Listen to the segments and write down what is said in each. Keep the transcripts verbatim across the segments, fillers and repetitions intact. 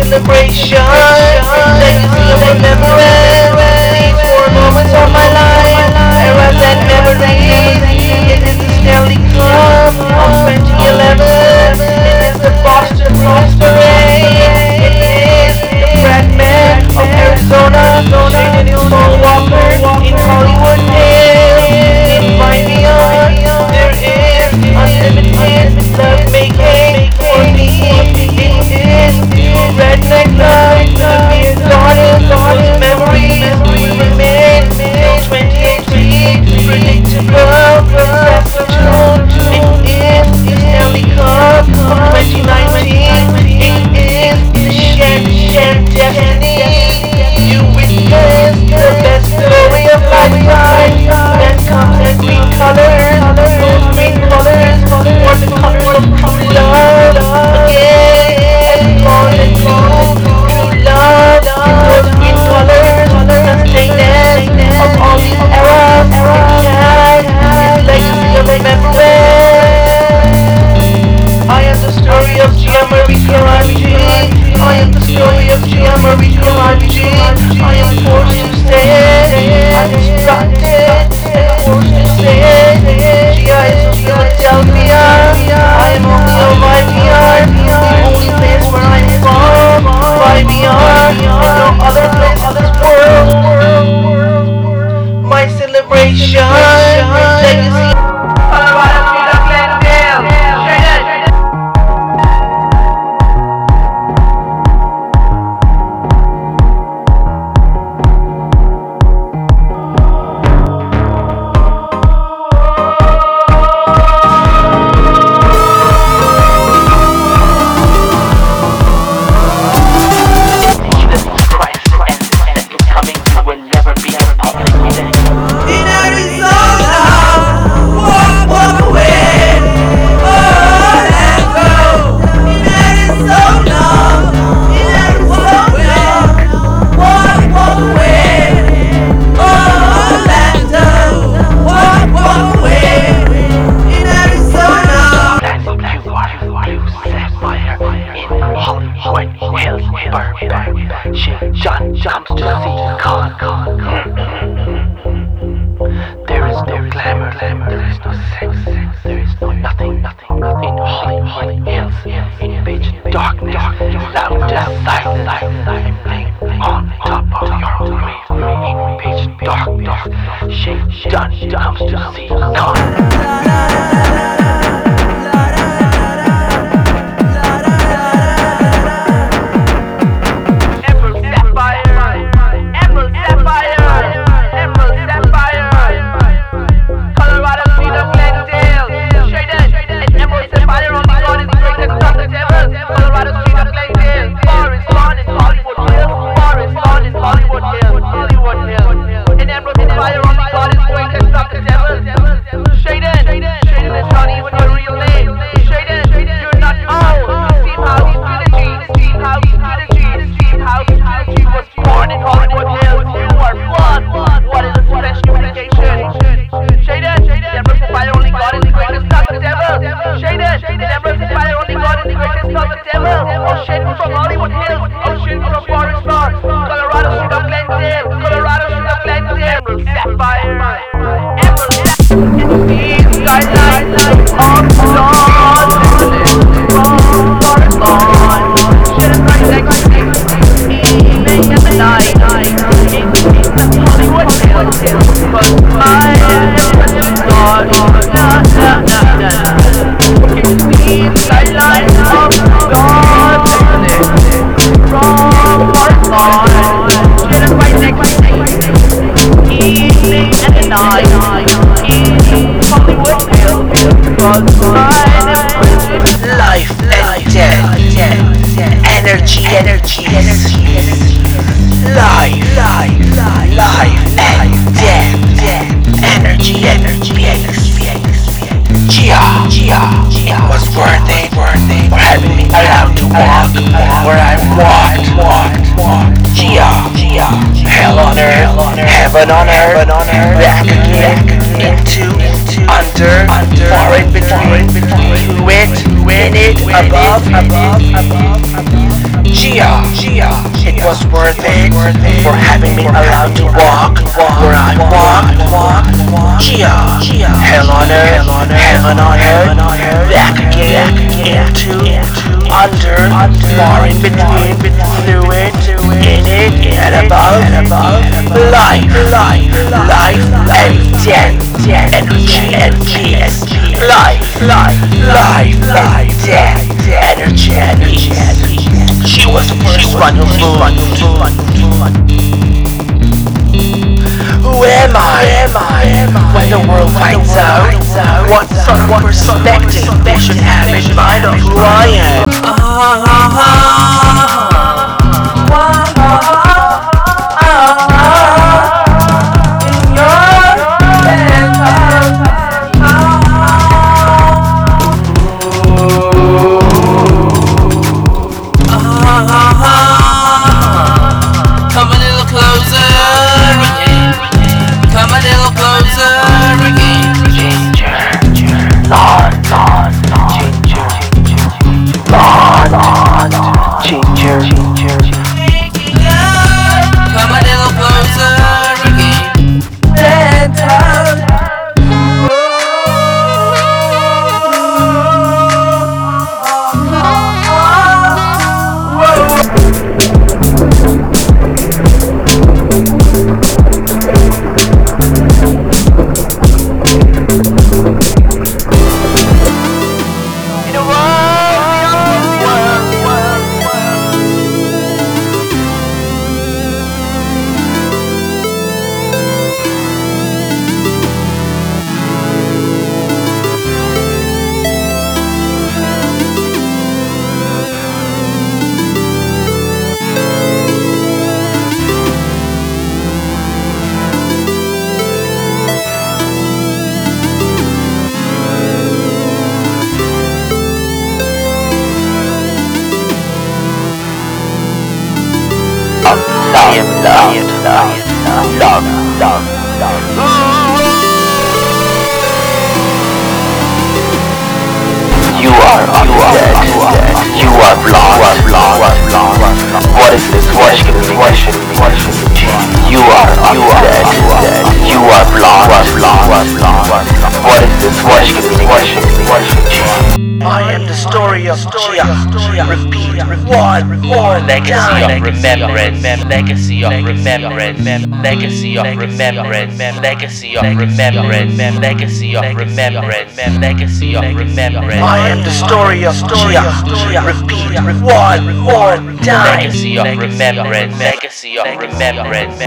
celebration, legacy of remembrance. These four moments of my life, eras and memories. It is the Stanley Cup of twenty eleven. It is the Boston Globe Parade. It is the fragment of Arizona, shaded in Paul Walker in Hollywood Hills. Invite me on. There is unlimited love making for me. It is redneck love. The beer garden, whose memories will remain till twenty eighteen. Predictable, perceptual. It is the Stanley Cup of twenty nineteen. It is the shared, shared destiny. You witness the best story of lifetime. That comes in green colors. Those green colors were the colors of true love. Again, and gone and true, true love. Those green colors, sustained of all these eras. It has its legacy of remembrance. I am the story of Gianmarie Karaji. I am the story of Gianmarie Karaji. I am forced to say, I'm instructed and forced to say, G I is of Philadelphia. I am only a Y V R, the only place where I'm from. Y V R, and no other place in this world. My celebration, legacy. John jumps to see con. There is no glamour, there is no sex, there is no nothing, nothing in Hollywood Hills. In pitch darkness, loud as silence, I'm laying on top of your grave. In pitch darkness, Shane John jumps to see con. Life and death, energy, energy, life, life, life and death, energy, energy, Gia, Gia, it was worth it for having me allowed to walk where I walked. Gia, Gia, hell on earth, heaven on earth, back again, into, under, far in between, through it, in it, above, above, above, above. Gia, Gia, it was worth it for having me allowed to walk where I walk. Gia, hell on earth, heaven on earth, back again, into, under, far in between, through it, in it, and above. Life, life, life, and death, energy and peace. Life, life, life, life, death, energy and peace. She was the first one who moved. Who am I? When the world finds out what sort of perspective they should have in mind of who I am. I am loved, loved, loved, loved. You are undead. You are lost, lost, lost. What is this question? You are undead. You are lost, lost, lost. What is this question? I am the story of Gia. Repeat, one more legacy of remembrance. Legacy of remembrance. Legacy of remembrance. Legacy of remembrance. Legacy of remembrance. Legacy of remembrance. I am the story of Gia. Repeat, one more time. Legacy of remembrance. Legacy of remembrance.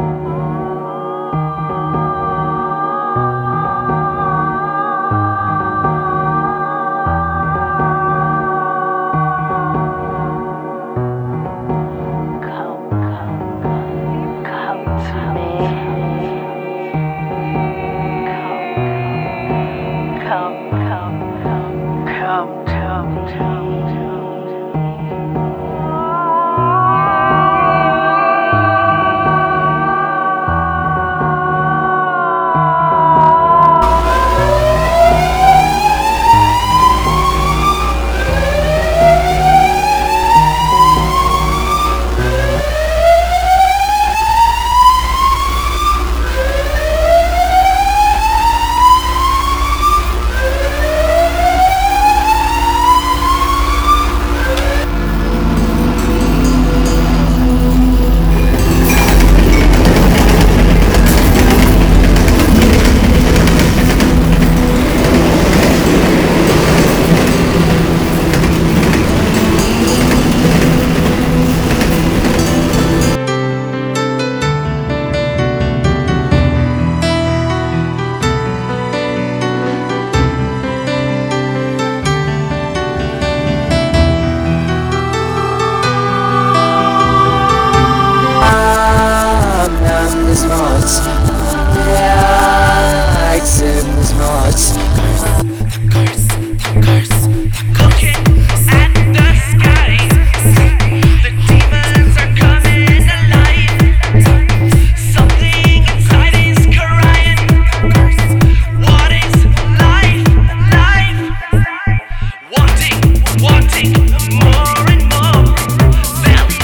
Wanting more and more, belly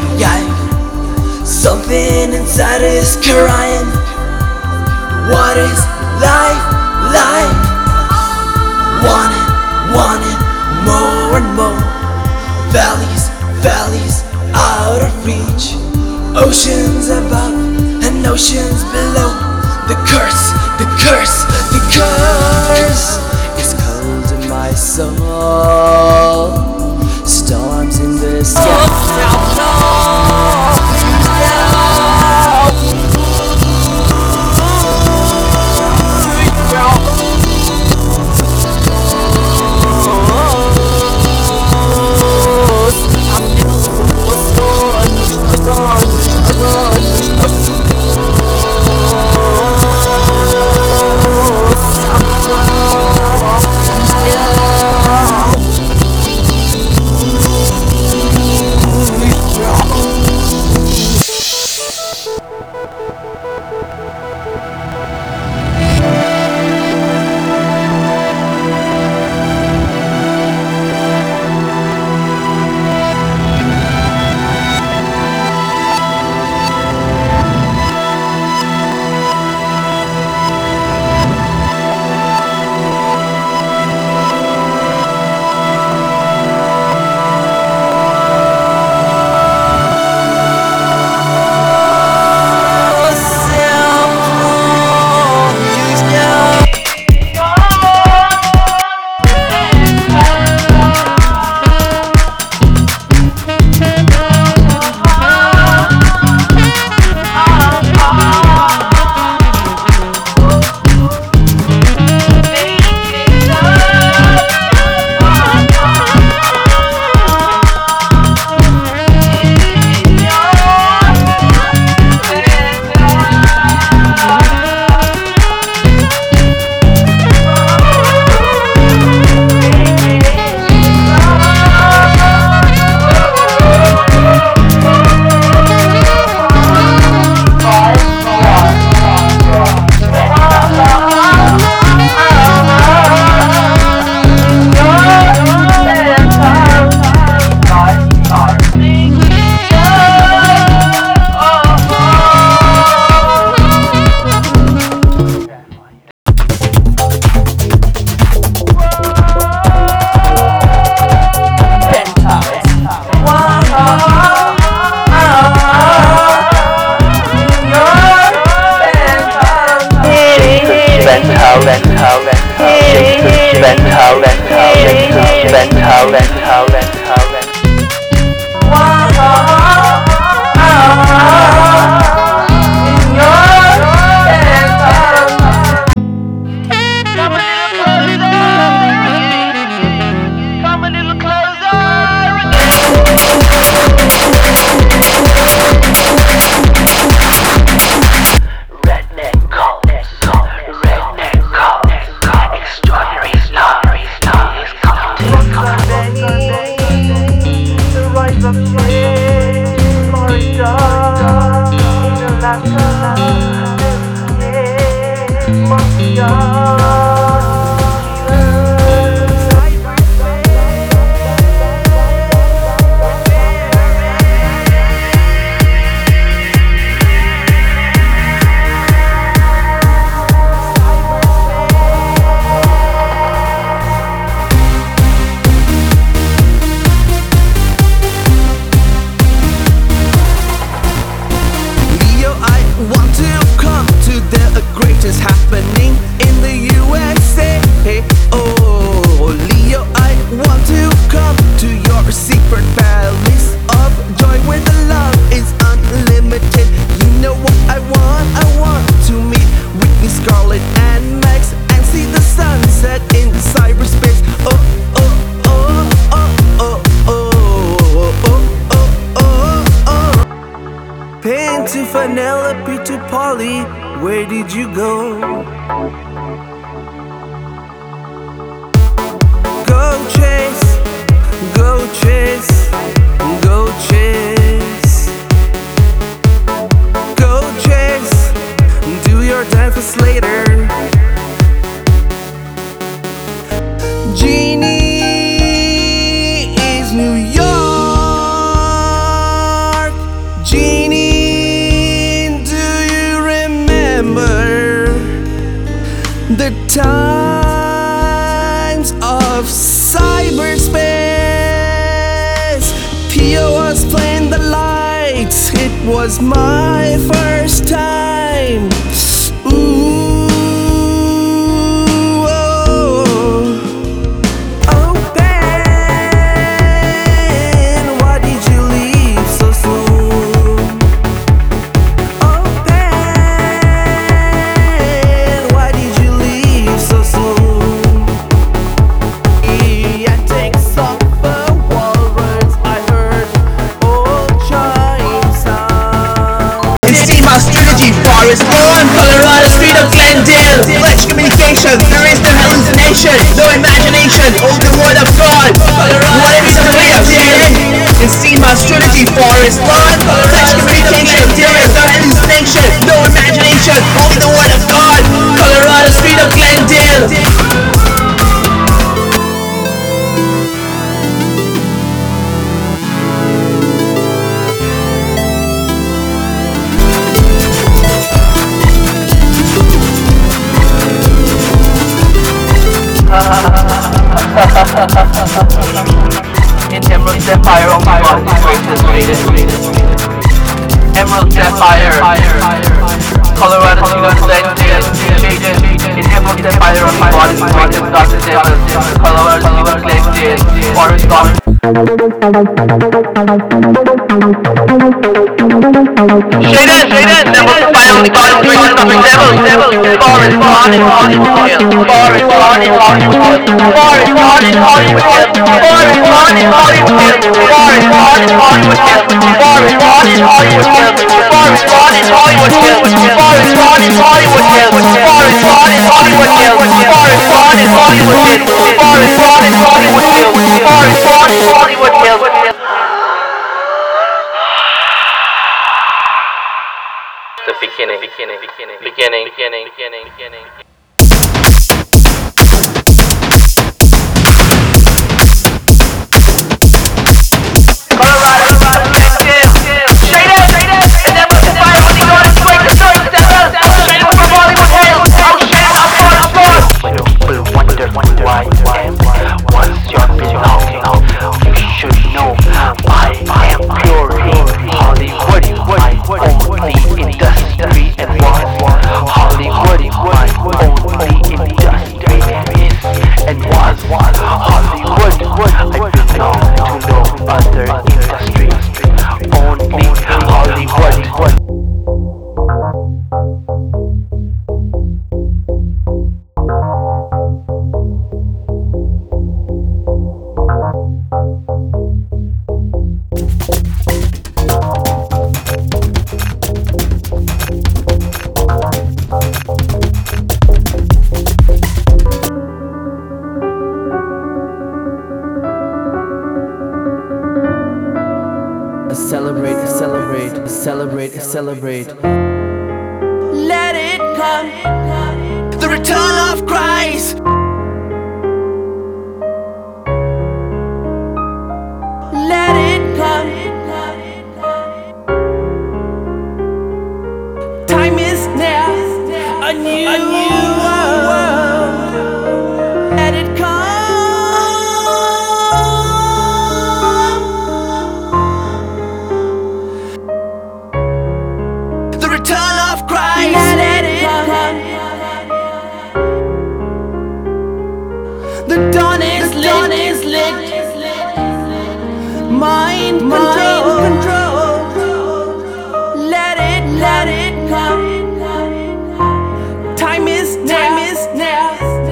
yeah. Something inside is crying. What is life like? Want it, want it, more and more. Valleys, valleys, out of reach. Oceans above and oceans below. The curse, the curse, the curse is cold in my soul. Storms in the sky. Penelope to Polly, where did you go? Go chase, go chase, go chase. Go chase, do your dance later. Genie is New York. The times of cyberspace. Pio was playing the lights. It was my first time. Ooh. Forest Lawn, Colorado Street of Glendale. Fletch communication, there is no hallucination, no imagination, only the word of God. Colorado Street of Glendale. You see my strategy, Forest Lawn, Fletch communication, there is no hallucination, no imagination, only the word of God. Colorado Street of Glendale. In Emerald Sapphire, only one is greatest rated. Emerald Sapphire, Colorado Street of Glendale, shaded. In Emerald Sapphire, only one is greatest. Doctor Devil, Colorado Street of Glendale, Forest Lawn. Shaded, shaded, Emerald Sapphire, only one is greatest. Doctor Devil, Devil, Forest Lawn in Hollywood Hills, Forest Lawn in Hollywood Hills, Forest Lawn in Hollywood Hills, Forest Lawn in Hollywood Hills, Forest Lawn in Hollywood Hills, Forest Lawn in Hollywood Hills, Forest Lawn in Hollywood Hills, Forest Lawn in Hollywood Hills, Forest Lawn in Hollywood Hills, Forest Lawn in Hollywood Hills, Forest Lawn in Hollywood Hills, Forest Lawn in Hollywood Hills. The beginning, beginning, beginning, beginning, beginning, beginning, beginning. Celebrate, celebrate, celebrate, celebrate. Let it come, the return of Christ. Let it come. Time is now, a new, a new world. Let it come. The dawn is lit, dawn is lit. Mind, mind control. Let it, let it come. Time is now, time is now.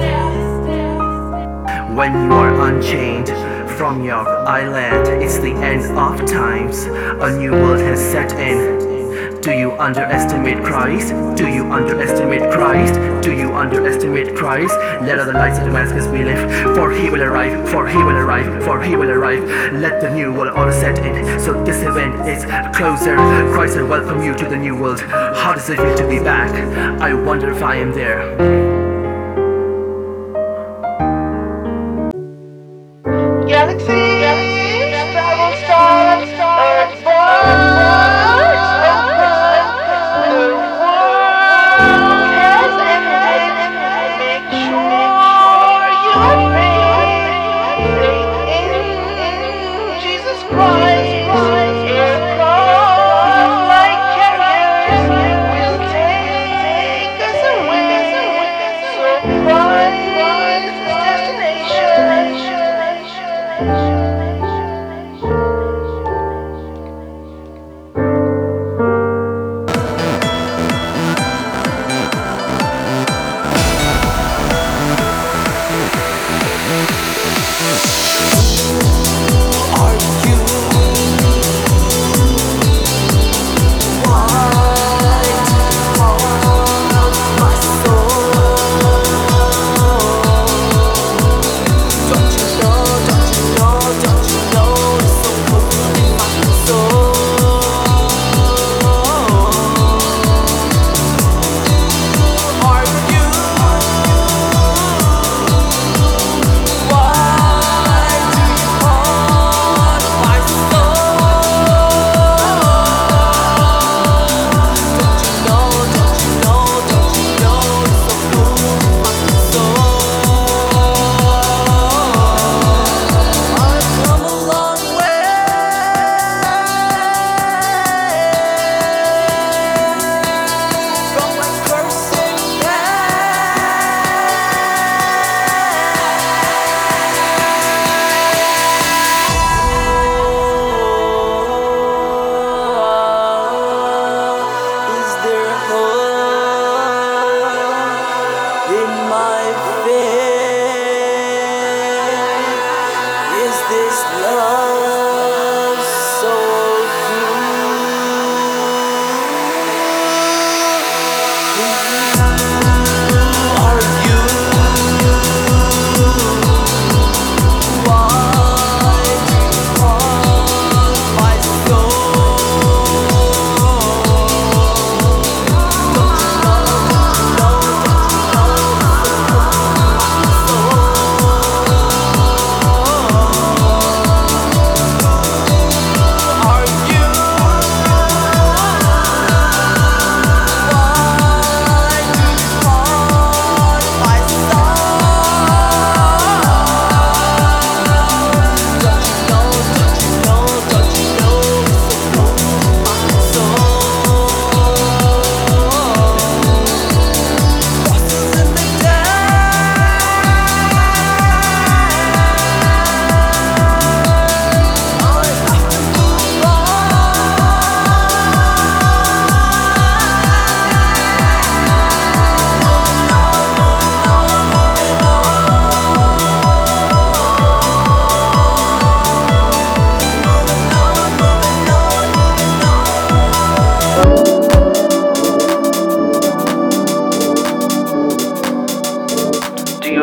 When you are unchained from your island, it's the end of times. A new world has set in. Do you underestimate Christ? Do you underestimate Christ? Do you underestimate Christ? Let out the lights of Damascus be lit, for he will arrive, for he will arrive, for he will arrive. Let the new world all set in. So this event is closer. Christ will welcome you to the new world. How does it feel to be back? I wonder if I am there. Galaxy, travel stars, Earth birds, the world has ended.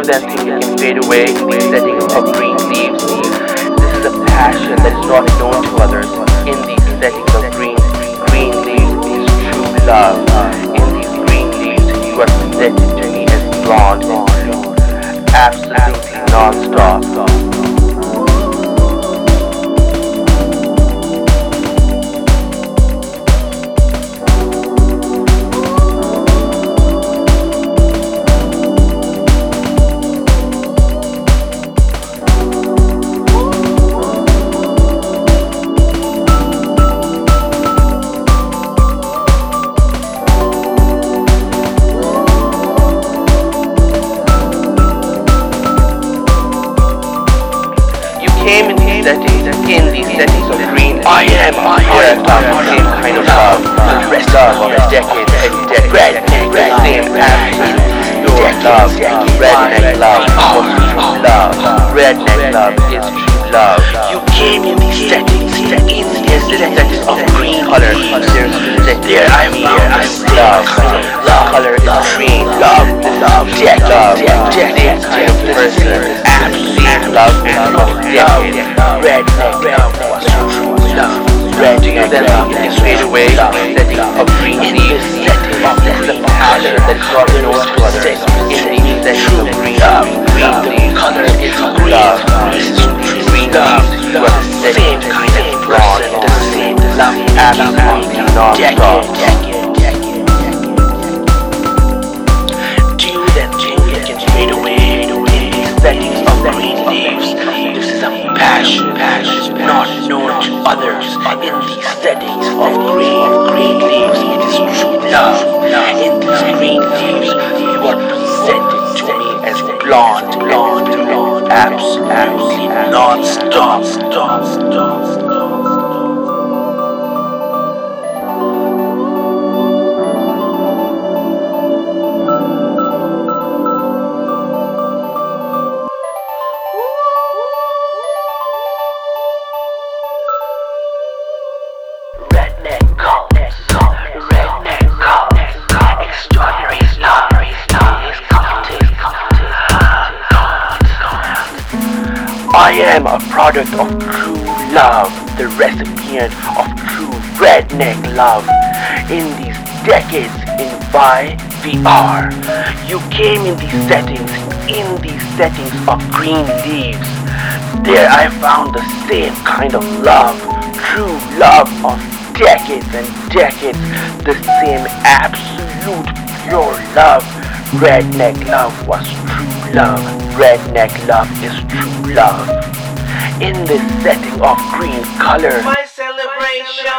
you then think it can fade away in the setting of green leaves? This is a passion that is not known to others. In these settings of green, green leaves is true love. In these green leaves, you are presented to me as blonde and blue, absolutely non-stop. Came in these settings, in these settings of green. I am a product of the same kind of love. The rest of a decade and decade, red, same absolute pure love. Redneck love, love. Redneck love is true love. You came in these settings, in these settings of green color. There I am, here I am love. Love color is green. Love, love, deck, love, deck, kind of person. Absolute love is love. Redneck love was true love. Red to you then can fade away, setting of green leaves, setting of the passion that is not known to others. In these settings of green love, green leaves, color is love. Green leaves, you are the same kind of blonde, the same love, absolutely non-stop. Do you then think it can fade away in these settings of green leaves? This is a passion, passion not known to others. In these settings of green, green leaves, it is true love. In these green leaves, you are presented to me as blonde, blonde, blonde, absolutely non-stop, stop, stop, stop. I am a product of true love, the recipient of true redneck love. In these decades in Y V R, you came in these settings, in these settings of green leaves. There I found the same kind of love, true love of decades and decades, the same absolute pure love. Redneck love was true love. Redneck love is true love. In this setting of green color, My celebration,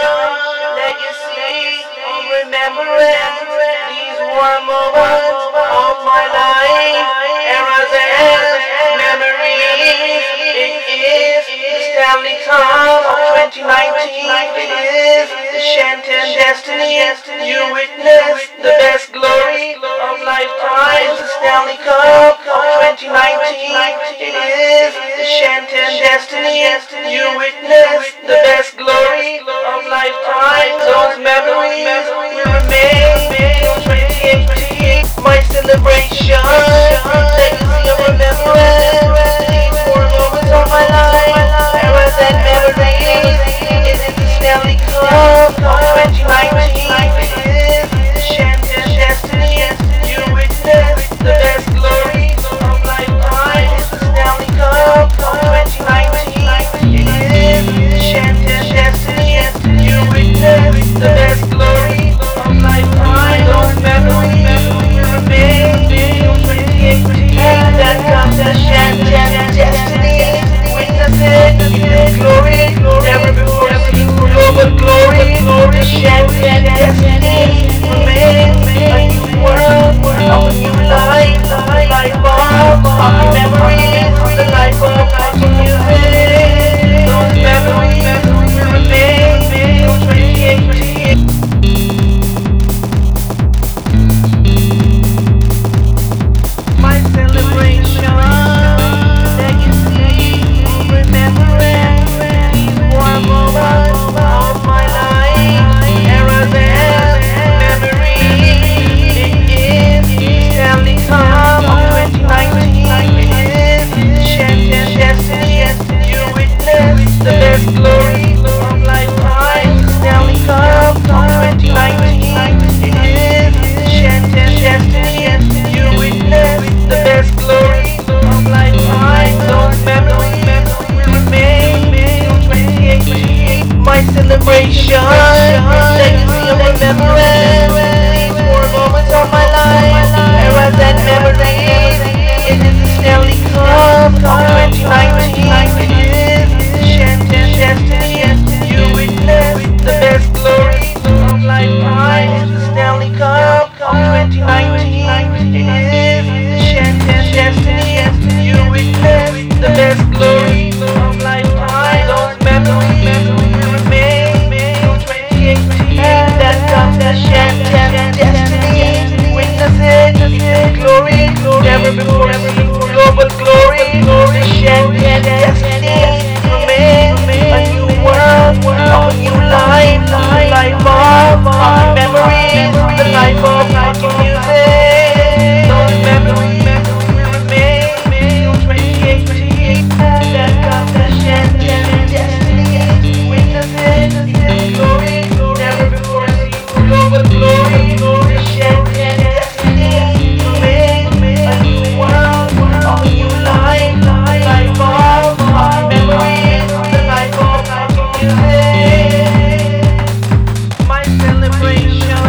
legacy, remembrance, these warm moments of my life, eras and memories. It is the Stanley Cup of twenty nineteen. It is the Shantan destiny. You witnessed the best glory of lifetimes. The Stanley Cup of twenty nineteen. It is the Shantan destiny. You witnessed the best glory of lifetimes. Those memories will remain till twenty eighteen. My celebration, legacy of remembrance. These four moments of my life, eras and memories. It is the Stanley Cup of twenty nineteen. It is the Shantan destiny. You witnessed the best glory of lifetime. It's the Stanley Cup of twenty nineteen. It is the Shantan destiny. You witnessed the best glory of lifetime. Those memories will remain till twenty twenty nineteen. It is the Shantan destiny. You witness the best glory of lifetime. Those memories will remain till twenty eighteen. That comes the Shantan destiny. Witness it, it's glory, never before seen. Global glory, the Shantan destiny. Remain a new world, a new life, the life of our memories, the life of our music. Those memories will remain till twenty eighteen. That comes the Shantan destiny. Witness it, it's glory, never before seen. Global glory, the Shantan destiny. Remain a new world, a new life, the life of our memories, the life of our music. My celebration,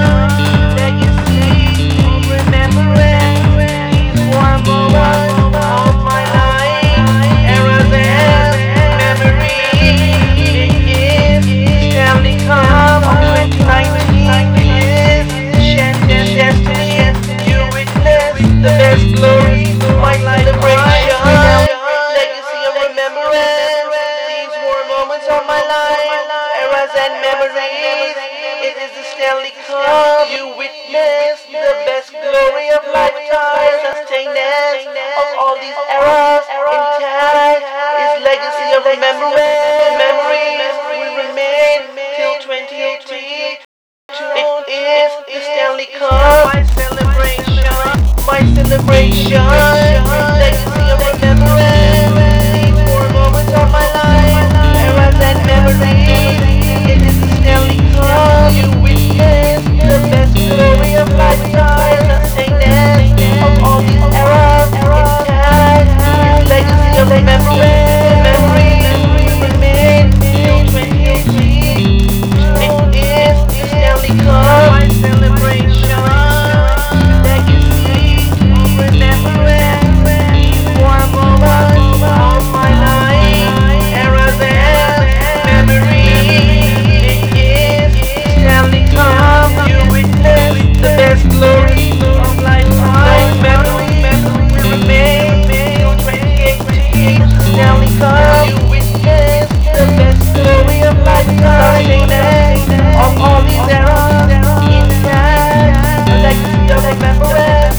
legacy, remembrance, these warm moments of my life, eras and memories. It is Stanley Cup of twenty nineteen. It is the Shantan destiny. You witness the best glory, my celebration, legacy of remembrance. These warm moments of my life, eras and memories. It is the Stanley Cup. You witness the best glory of lifetime, sustenance of all these eras intact. Is legacy of remembrance. Memories will remain till twenty eighteen. It is the Stanley Cup. My celebration, my celebration, legacy of remembrance. These four moments of my life, eras and memories. It is the Stanley Cup. You witness the best glory of lifetime, sustenance of all these eras intact. Is legacy of remembrance. Memories will remain till twenty eighteen. It is the Stanley Cup. My celebration, legacy of remembrance. These four moments of my life, eras and memories. It is the Stanley Cup. You witness the best glory of lifetime. Memories will remain till twenty eighteen. Stanley Cup. You witness the best glory of lifetime. Sustenance of all these eras intact. The legacy of remembrance.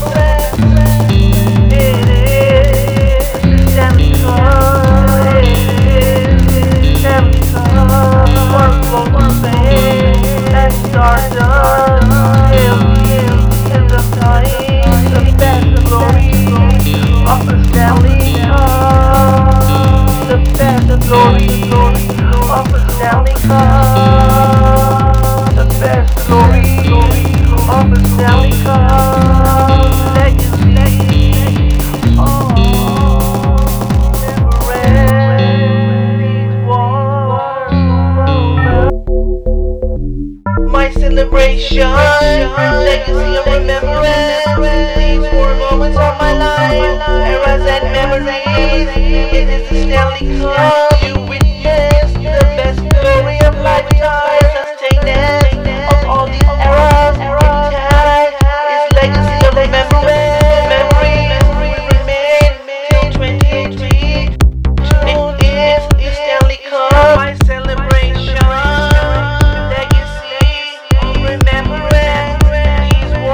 It is Stanley Cup. It is Stanley Cup. One float to fame and stardust. Till the end of time, the best glory of the Stanley Cup. The best glory of the Stanley Cup. The best glory of the Stanley Cup. Legacy. Oh, never ends. My celebration, legacy of remembrance. These four moments of my life, eras and memories. It is the Stanley Cup. You witness the best glory of lifetime, sustenance of all these eras intact. Is legacy of remembrance. Memories will remain till twenty eighteen. It is the Stanley Cup. My celebration, legacy of remembrance. These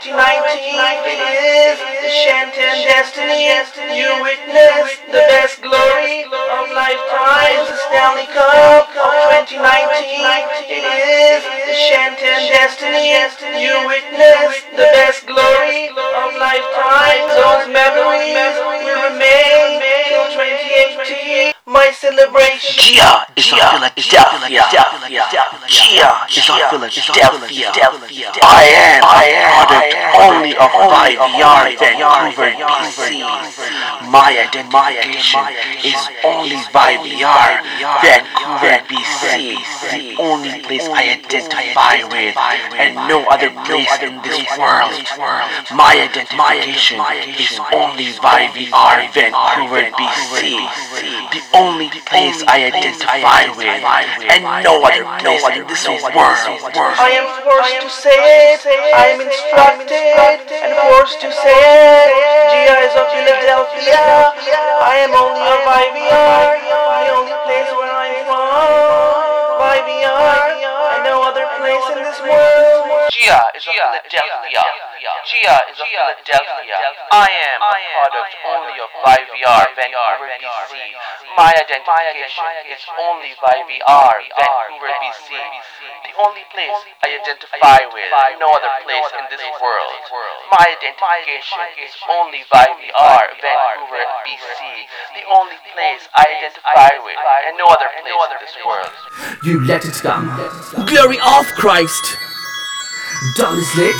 twenty nineteen. It is the Shantan destiny. You witness the best glory of lifetimes. The Stanley Cup of twenty nineteen. It is the Shantan destiny. You witness the best glory of lifetimes. Those memories will remain till twenty eighteen. My celebration. Gia is of Philadelphia. Gia is of Philadelphia. I am a product only of Y V R Vancouver, B C. My identification is only Y V R Vancouver, B C. The only place I identify with, and no other place in this world. My identification is only Y V R Vancouver, B C. The only place I identify with, and no other place in this world. I am forced to say it, I am instructed and forced to say it. Gia is of Philadelphia. I am only of Y V R, the only place where I'm from. Y V R, and no other place in this world. Gia is of Philadelphia. Gia is of Philadelphia. I am a product only of Y V R Vancouver, B C. My identification is only Y V R Vancouver, B C. The only place I identify with, no other place in this world. My identification is only Y V R Vancouver, B C. The only place I identify with, and no other place in this world. You let it come. Glory of Christ. Dawn is lit.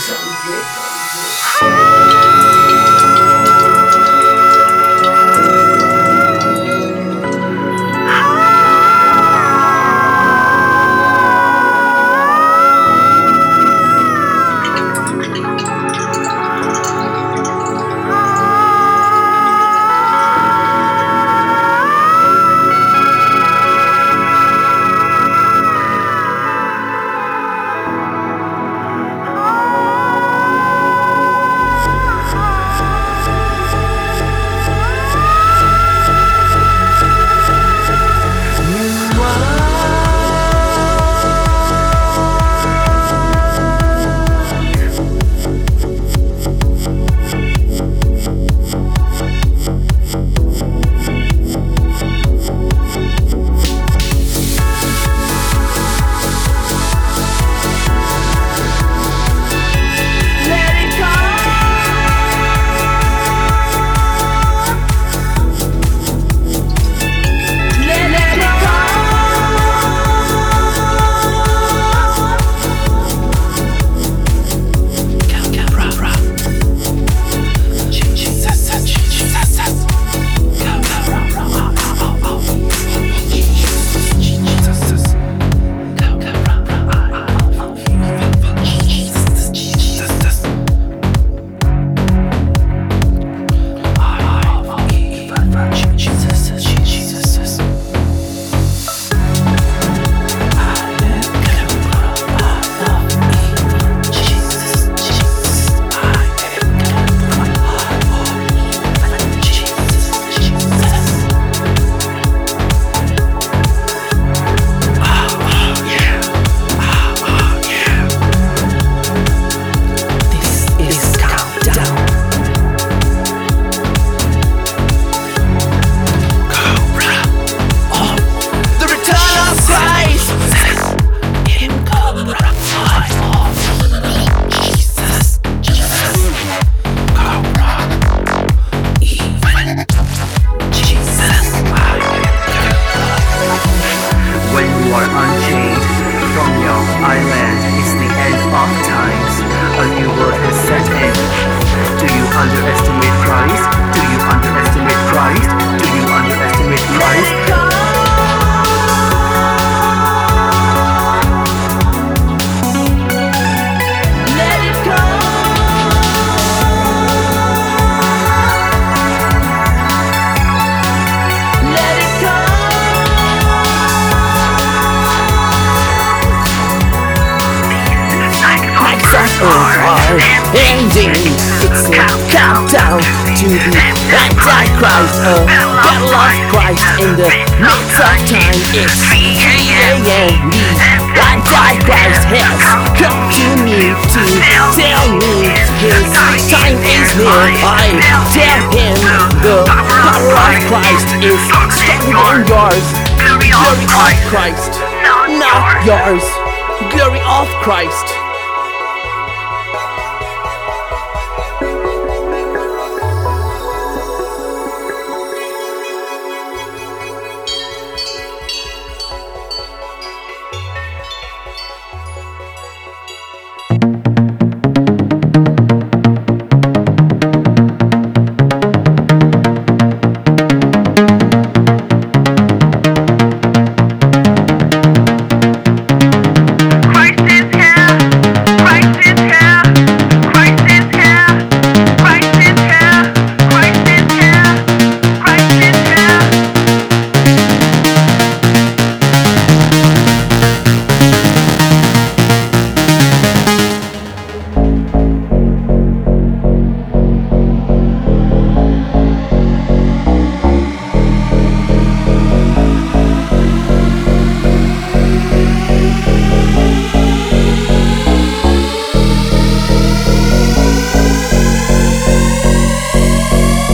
Ending, it's a countdown to the Antichrist, a battle of Christ in the midst of time. It's three a m The Antichrist has come to me to tell me his near, I tell him the power of Christ is stronger than yours. Glory of Christ, not yours. Glory of Christ.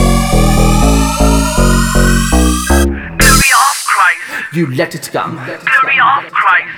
You let it come.